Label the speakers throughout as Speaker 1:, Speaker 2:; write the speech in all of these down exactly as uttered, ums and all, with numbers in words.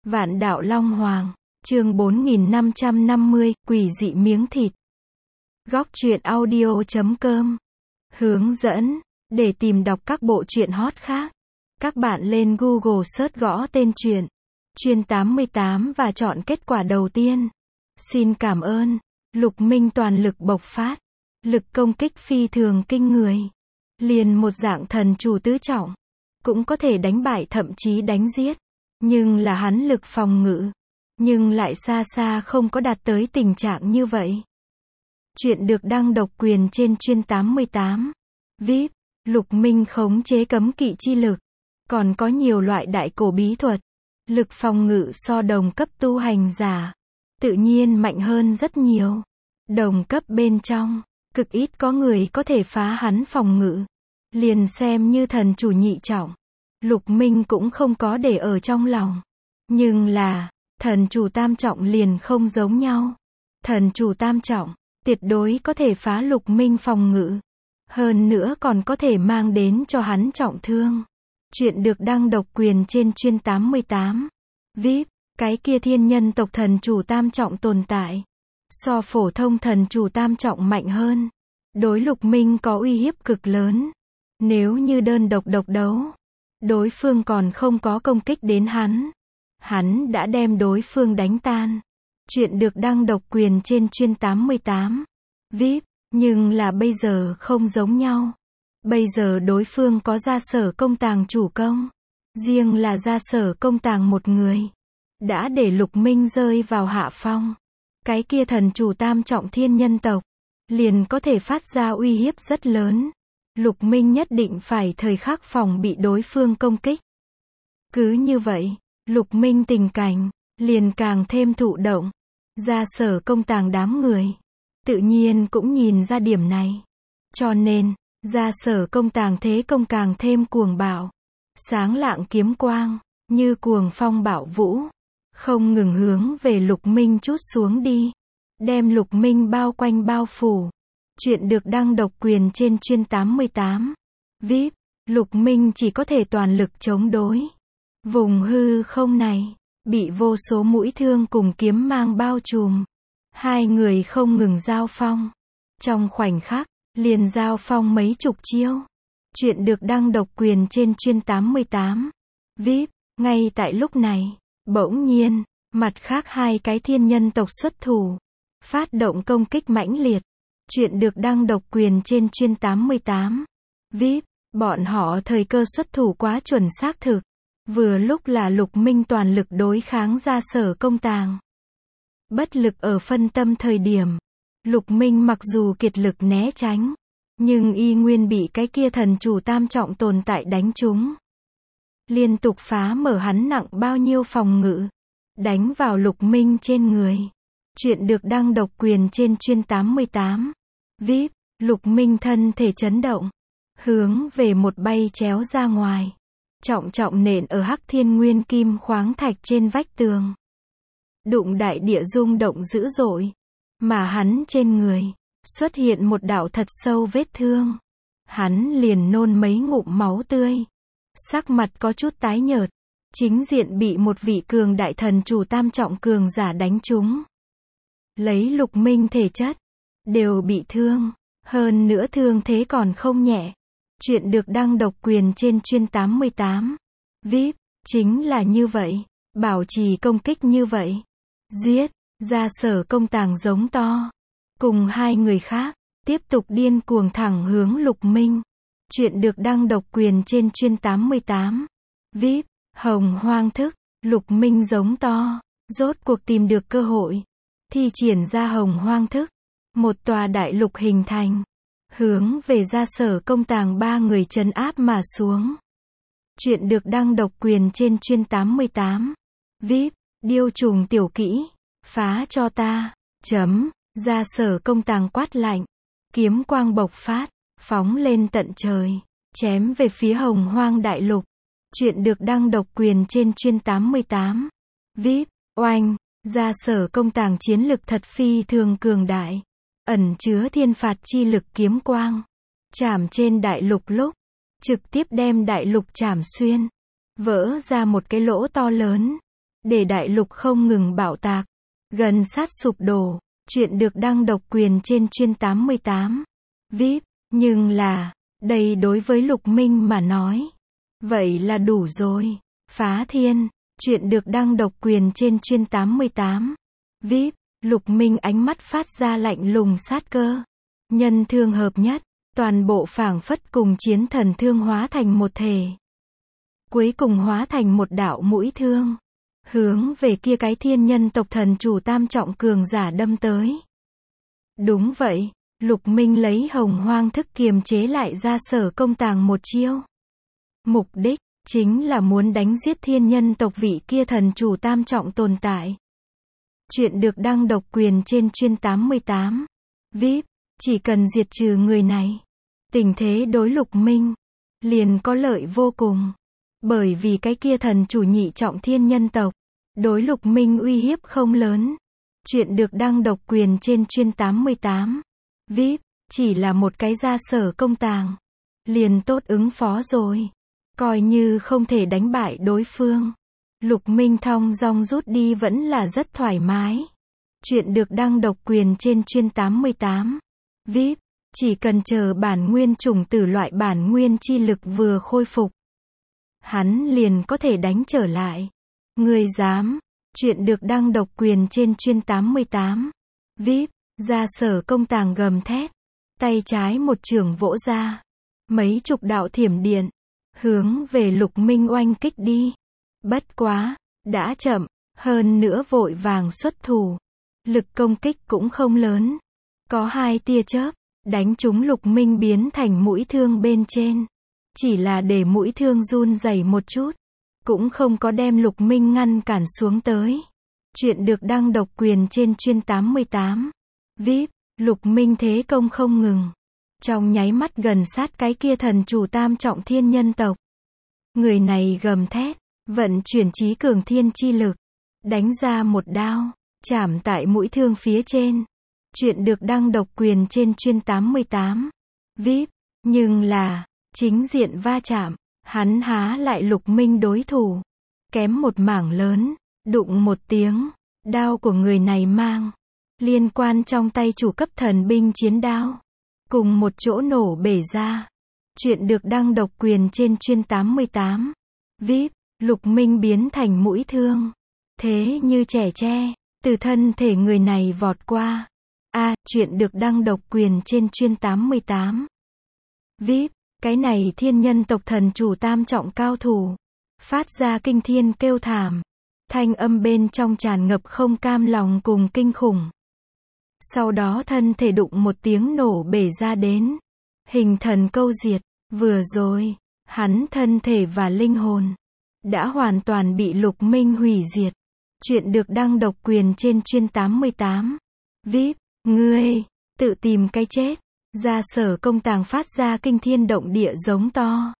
Speaker 1: Vạn đạo Long Hoàng, chương bốn nghìn năm trăm năm mươi, quỷ dị miếng thịt. Góc truyện audio chấm com. Hướng dẫn, để tìm đọc các bộ truyện hot khác, các bạn lên Google search gõ tên truyện, Chuyên tám mươi tám và chọn kết quả đầu tiên. Xin cảm ơn. Lục Minh toàn lực bộc phát, lực công kích phi thường kinh người. Liền một dạng thần chủ tứ trọng, cũng có thể đánh bại thậm chí đánh giết. Nhưng là hắn lực phòng ngự, nhưng lại xa xa không có đạt tới tình trạng như vậy. Chuyện được đăng độc quyền trên Chuyên tám mươi tám. vê i pê, Lục Minh khống chế cấm kỵ chi lực, còn có nhiều loại đại cổ bí thuật. Lực phòng ngự so đồng cấp tu hành giả, tự nhiên mạnh hơn rất nhiều. Đồng cấp bên trong, cực ít có người có thể phá hắn phòng ngự. Liền xem như thần chủ nhị trọng, Lục Minh cũng không có để ở trong lòng. Nhưng là, thần chủ tam trọng liền không giống nhau. Thần chủ tam trọng, tuyệt đối có thể phá Lục Minh phòng ngự. Hơn nữa còn có thể mang đến cho hắn trọng thương. Chuyện được đăng độc quyền trên Chuyên tám mươi tám. vê i pê, cái kia thiên nhân tộc thần chủ tam trọng tồn tại. So phổ thông thần chủ tam trọng mạnh hơn. Đối Lục Minh có uy hiếp cực lớn. Nếu như đơn độc độc đấu, đối phương còn không có công kích đến hắn, hắn đã đem đối phương đánh tan. Chuyện được đăng độc quyền trên Chuyên tám mươi tám. vê i pê, nhưng là bây giờ không giống nhau. Bây giờ đối phương có gia sở công tàng chủ công. Riêng là gia sở công tàng một người, đã để Lục Minh rơi vào hạ phong. Cái kia thần chủ tam trọng thiên nhân tộc, liền có thể phát ra uy hiếp rất lớn. Lục Minh nhất định phải thời khắc phòng bị đối phương công kích. Cứ như vậy, Lục Minh tình cảnh, liền càng thêm thụ động. Gia sở công tàng đám người, tự nhiên cũng nhìn ra điểm này. Cho nên, gia sở công tàng thế công càng thêm cuồng bạo. Sáng lạng kiếm quang, như cuồng phong bạo vũ, không ngừng hướng về Lục Minh trút xuống đi. Đem Lục Minh bao quanh bao phủ. Chuyện được đăng độc quyền trên Chuyên tám mươi tám. vê i pê, Lục Minh chỉ có thể toàn lực chống đối. Vùng hư không này, bị vô số mũi thương cùng kiếm mang bao trùm. Hai người không ngừng giao phong. Trong khoảnh khắc, liền giao phong mấy chục chiêu. Chuyện được đăng độc quyền trên Chuyên tám mươi tám. vê i pê, ngay tại lúc này, bỗng nhiên, mặt khác hai cái thiên nhân tộc xuất thủ. Phát động công kích mãnh liệt. Chuyện được đăng độc quyền trên Chuyên tám mươi tám. vê i pê, bọn họ thời cơ xuất thủ quá chuẩn xác thực. Vừa lúc là Lục Minh toàn lực đối kháng gia sở công tàng. Bất lực ở phân tâm thời điểm, Lục Minh mặc dù kiệt lực né tránh, nhưng y nguyên bị cái kia thần chủ tam trọng tồn tại đánh trúng. Liên tục phá mở hắn nặng bao nhiêu phòng ngự, đánh vào Lục Minh trên người. Chuyện được đăng độc quyền trên Chuyên tám mươi tám. vê i pê, Lục Minh thân thể chấn động, hướng về một bay chéo ra ngoài. Trọng trọng nện ở Hắc Thiên Nguyên Kim khoáng thạch trên vách tường. Đụng đại địa rung động dữ dội. Mà hắn trên người, xuất hiện một đạo thật sâu vết thương. Hắn liền nôn mấy ngụm máu tươi. Sắc mặt có chút tái nhợt. Chính diện bị một vị cường đại thần chủ tam trọng cường giả đánh trúng. Lấy Lục Minh thể chất, đều bị thương. Hơn nữa thương thế còn không nhẹ. Chuyện được đăng độc quyền trên Chuyên tám mươi tám. vê i pê, chính là như vậy. Bảo trì công kích như vậy. Giết, gia sở công tàng giống to. Cùng hai người khác, tiếp tục điên cuồng thẳng hướng Lục Minh. Chuyện được đăng độc quyền trên Chuyên tám mươi tám. vê i pê, hồng hoang thức, Lục Minh giống to. Rốt cuộc tìm được cơ hội. Thi triển ra hồng hoang thức. Một tòa đại lục hình thành. Hướng về gia sở công tàng ba người trấn áp mà xuống. Chuyện được đăng độc quyền trên Chuyên tám mươi tám. vê i pê, điêu trùng tiểu kỹ, phá cho ta. Chấm, gia sở công tàng quát lạnh. Kiếm quang bộc phát, phóng lên tận trời, chém về phía hồng hoang đại lục. Chuyện được đăng độc quyền trên Chuyên tám mươi tám. vê i pê, oanh, gia sở công tàng chiến lực thật phi thường cường đại. Ẩn chứa thiên phạt chi lực kiếm quang. Chảm trên đại lục lúc, trực tiếp đem đại lục chảm xuyên. Vỡ ra một cái lỗ to lớn. để đại lục không ngừng bạo tạc, gần sát sụp đổ. Chuyện được đăng độc quyền trên chuyên tám mươi tám vê i pê, nhưng là, đây đối với Lục Minh mà nói, vậy là đủ rồi. Phá thiên, chuyện được đăng độc quyền trên chuyên tám mươi tám vê i pê, Lục Minh ánh mắt phát ra lạnh lùng sát cơ. Nhân thương hợp nhất, toàn bộ phảng phất cùng chiến thần thương hóa thành một thể. Cuối cùng hóa thành một đạo mũi thương, hướng về kia cái thiên nhân tộc thần chủ tam trọng cường giả đâm tới. Đúng vậy, Lục Minh lấy hồng hoang thức kiềm chế lại ra Sở Công Tàng một chiêu. Mục đích, chính là muốn đánh giết thiên nhân tộc vị kia thần chủ tam trọng tồn tại. Chuyện được đăng độc quyền trên chuyên tám mươi tám vê i pê, chỉ cần diệt trừ người này, tình thế đối Lục Minh liền có lợi vô cùng. Bởi vì cái kia thần chủ nhị trọng thiên nhân tộc, đối Lục Minh uy hiếp không lớn. Chuyện được đăng độc quyền trên chuyên tám mươi tám vê i pê, chỉ là một cái gia Sở Công Tàng, liền tốt ứng phó rồi. Coi như không thể đánh bại đối phương, Lục Minh thong dong rút đi vẫn là rất thoải mái. Chuyện được đăng độc quyền trên chuyên tám mươi tám vê i pê, chỉ cần chờ bản nguyên chủng tử loại bản nguyên chi lực vừa khôi phục, hắn liền có thể đánh trở lại. Người dám? Chuyện được đăng độc quyền trên chuyên tám mươi tám vê i pê, gia Sở Công Tàng gầm thét, tay trái một chưởng vỗ ra, mấy chục đạo thiểm điện hướng về Lục Minh oanh kích đi. Bất quá, đã chậm, hơn nữa vội vàng xuất thủ, lực công kích cũng không lớn. Có hai tia chớp đánh trúng Lục Minh biến thành mũi thương bên trên, chỉ là để mũi thương run rẩy một chút, cũng không có đem Lục Minh ngăn cản xuống tới. Chuyện được đăng độc quyền trên chuyên tám mươi tám vê i pê, Lục Minh thế công không ngừng, trong nháy mắt gần sát cái kia thần chủ tam trọng thiên nhân tộc. Người này gầm thét, vận chuyển trí cường thiên chi lực, đánh ra một đao, chảm tại mũi thương phía trên. Chuyện được đăng độc quyền trên chuyên tám mươi tám vê i pê, nhưng là, chính diện va chạm, hắn há lại Lục Minh đối thủ. Kém một mảng lớn, đụng một tiếng, đao của người này mang liên quan trong tay chủ cấp thần binh chiến đao, cùng một chỗ nổ bể ra. Chuyện được đăng độc quyền trên chuyên tám mươi tám vê i pê, Lục Minh biến thành mũi thương, thế như trẻ tre, từ thân thể người này vọt qua. A, à, chuyện được đăng độc quyền trên chuyên tám mươi tám vê i pê, cái này thiên nhân tộc thần chủ tam trọng cao thủ, phát ra kinh thiên kêu thảm, thanh âm bên trong tràn ngập không cam lòng cùng kinh khủng. Sau đó thân thể đụng một tiếng nổ bể ra đến, hình thần câu diệt. Vừa rồi, hắn thân thể và linh hồn đã hoàn toàn bị Lục Minh hủy diệt. Chuyện được đăng độc quyền trên chuyên tám mươi tám vê i pê, ngươi tự tìm cái chết. Gia Sở Công Tàng phát ra kinh thiên động địa giống to,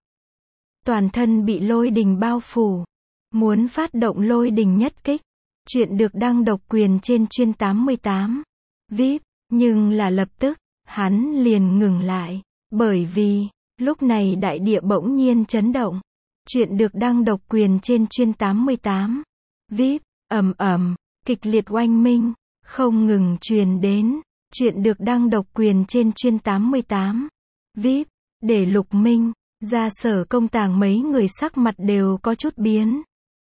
Speaker 1: toàn thân bị lôi đình bao phủ, muốn phát động lôi đình nhất kích. Chuyện được đăng độc quyền trên chuyên tám mươi tám vê i pê, nhưng là lập tức, hắn liền ngừng lại, bởi vì, lúc này đại địa bỗng nhiên chấn động. Chuyện được đăng độc quyền trên chuyên tám mươi tám vê i pê, ầm ầm, kịch liệt oanh minh, không ngừng truyền đến. Chuyện được đăng độc quyền trên chuyên tám mươi tám vê i pê, để Lục Minh, gia Sở Công Tàng mấy người sắc mặt đều có chút biến.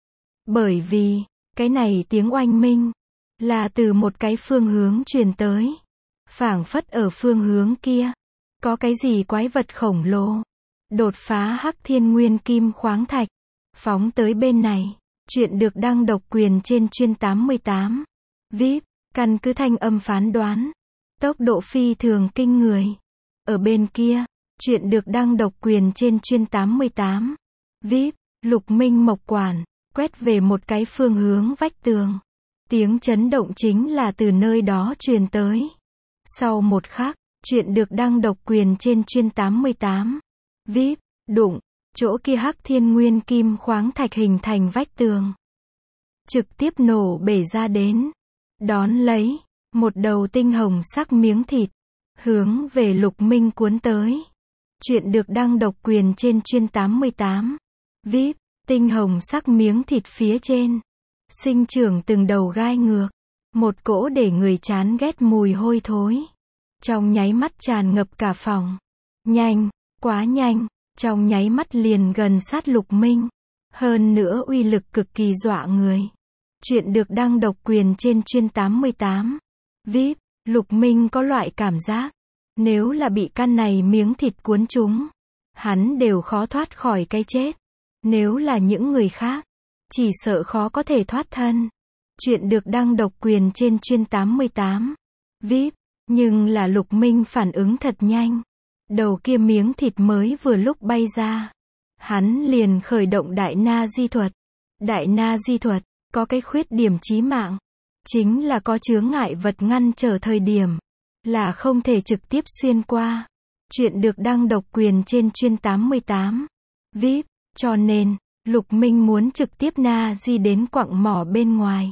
Speaker 1: Bởi vì, cái này tiếng oanh minh, là từ một cái phương hướng truyền tới. Phảng phất ở phương hướng kia, có cái gì quái vật khổng lồ, đột phá hắc thiên nguyên kim khoáng thạch, phóng tới bên này. Chuyện được đăng độc quyền trên chuyên tám mươi tám vê i pê, căn cứ thanh âm phán đoán, tốc độ phi thường kinh người. Ở bên kia, chuyện được đăng độc quyền trên chuyên tám mươi tám vê i pê, Lục Minh mộc quản, quét về một cái phương hướng vách tường. Tiếng chấn động chính là từ nơi đó truyền tới. Sau một khắc, chuyện được đăng độc quyền trên chuyên tám mươi tám vê i pê, đụng, chỗ kia hắc thiên nguyên kim khoáng thạch hình thành vách tường, trực tiếp nổ bể ra đến. Đón lấy, một đầu tinh hồng sắc miếng thịt, hướng về Lục Minh cuốn tới. Chuyện được đăng độc quyền trên chuyên tám mươi tám vê i pê, tinh hồng sắc miếng thịt phía trên, sinh trưởng từng đầu gai ngược. Một cỗ để người chán ghét mùi hôi thối. Trong nháy mắt tràn ngập cả phòng. Nhanh, quá nhanh, trong nháy mắt liền gần sát Lục Minh. Hơn nữa uy lực cực kỳ dọa người. Chuyện được đăng độc quyền trên chuyên tám mươi tám. vê i pê, Lục Minh có loại cảm giác. Nếu là bị căn này miếng thịt cuốn trúng, hắn đều khó thoát khỏi cái chết. Nếu là những người khác, chỉ sợ khó có thể thoát thân. Chuyện được đăng độc quyền trên chuyên tám mươi tám. vê i pê, nhưng là Lục Minh phản ứng thật nhanh. Đầu kia miếng thịt mới vừa lúc bay ra. Hắn liền khởi động đại na di thuật. Đại na di thuật, có cái khuyết điểm chí mạng. Chính là có chướng ngại vật ngăn trở thời điểm. Là không thể trực tiếp xuyên qua. Chuyện được đăng độc quyền trên chuyên tám mươi tám. vê i pê, cho nên, Lục Minh muốn trực tiếp na di đến quặng mỏ bên ngoài.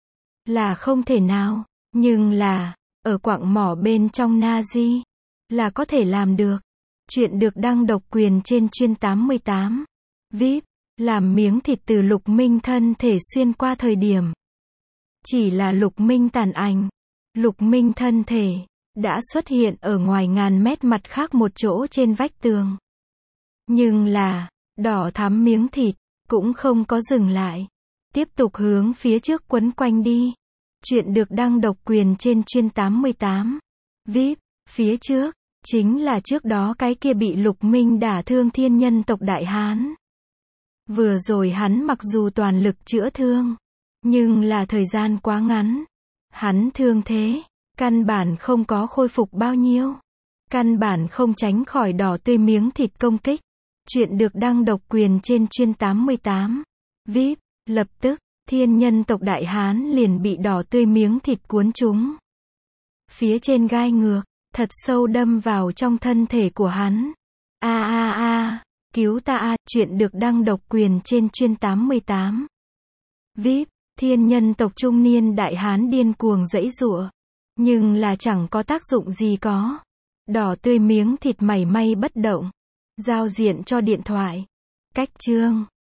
Speaker 1: Là không thể nào, nhưng là, ở quặng mỏ bên trong na di, là có thể làm được. Chuyện được đăng độc quyền trên chuyên tám mươi tám. vê i pê, làm miếng thịt từ Lục Minh thân thể xuyên qua thời điểm. Chỉ là Lục Minh tàn ảnh. Lục Minh thân thể, đã xuất hiện ở ngoài ngàn mét mặt khác một chỗ trên vách tường. Nhưng là, đỏ thắm miếng thịt, cũng không có dừng lại. Tiếp tục hướng phía trước quấn quanh đi. Chuyện được đăng độc quyền trên chuyên tám mươi tám. vê i pê, phía trước, chính là trước đó cái kia bị Lục Minh đả thương thiên nhân tộc Đại Hán. Vừa rồi hắn mặc dù toàn lực chữa thương, nhưng là thời gian quá ngắn. Hắn thương thế, căn bản không có khôi phục bao nhiêu. Căn bản không tránh khỏi đỏ tươi miếng thịt công kích. Chuyện được đăng độc quyền trên chuyên tám mươi tám. vê i pê, lập tức, thiên nhân tộc Đại Hán liền bị đỏ tươi miếng thịt cuốn trúng. Phía trên gai ngược, thật sâu đâm vào trong thân thể của hắn. A a a, cứu ta a, chuyện được đăng độc quyền trên chuyên tám mươi tám. vê i pê, thiên nhân tộc trung niên Đại Hán điên cuồng giãy giụa. Nhưng là chẳng có tác dụng gì có. Đỏ tươi miếng thịt mảy may bất động. Giao diện cho điện thoại. Cách chương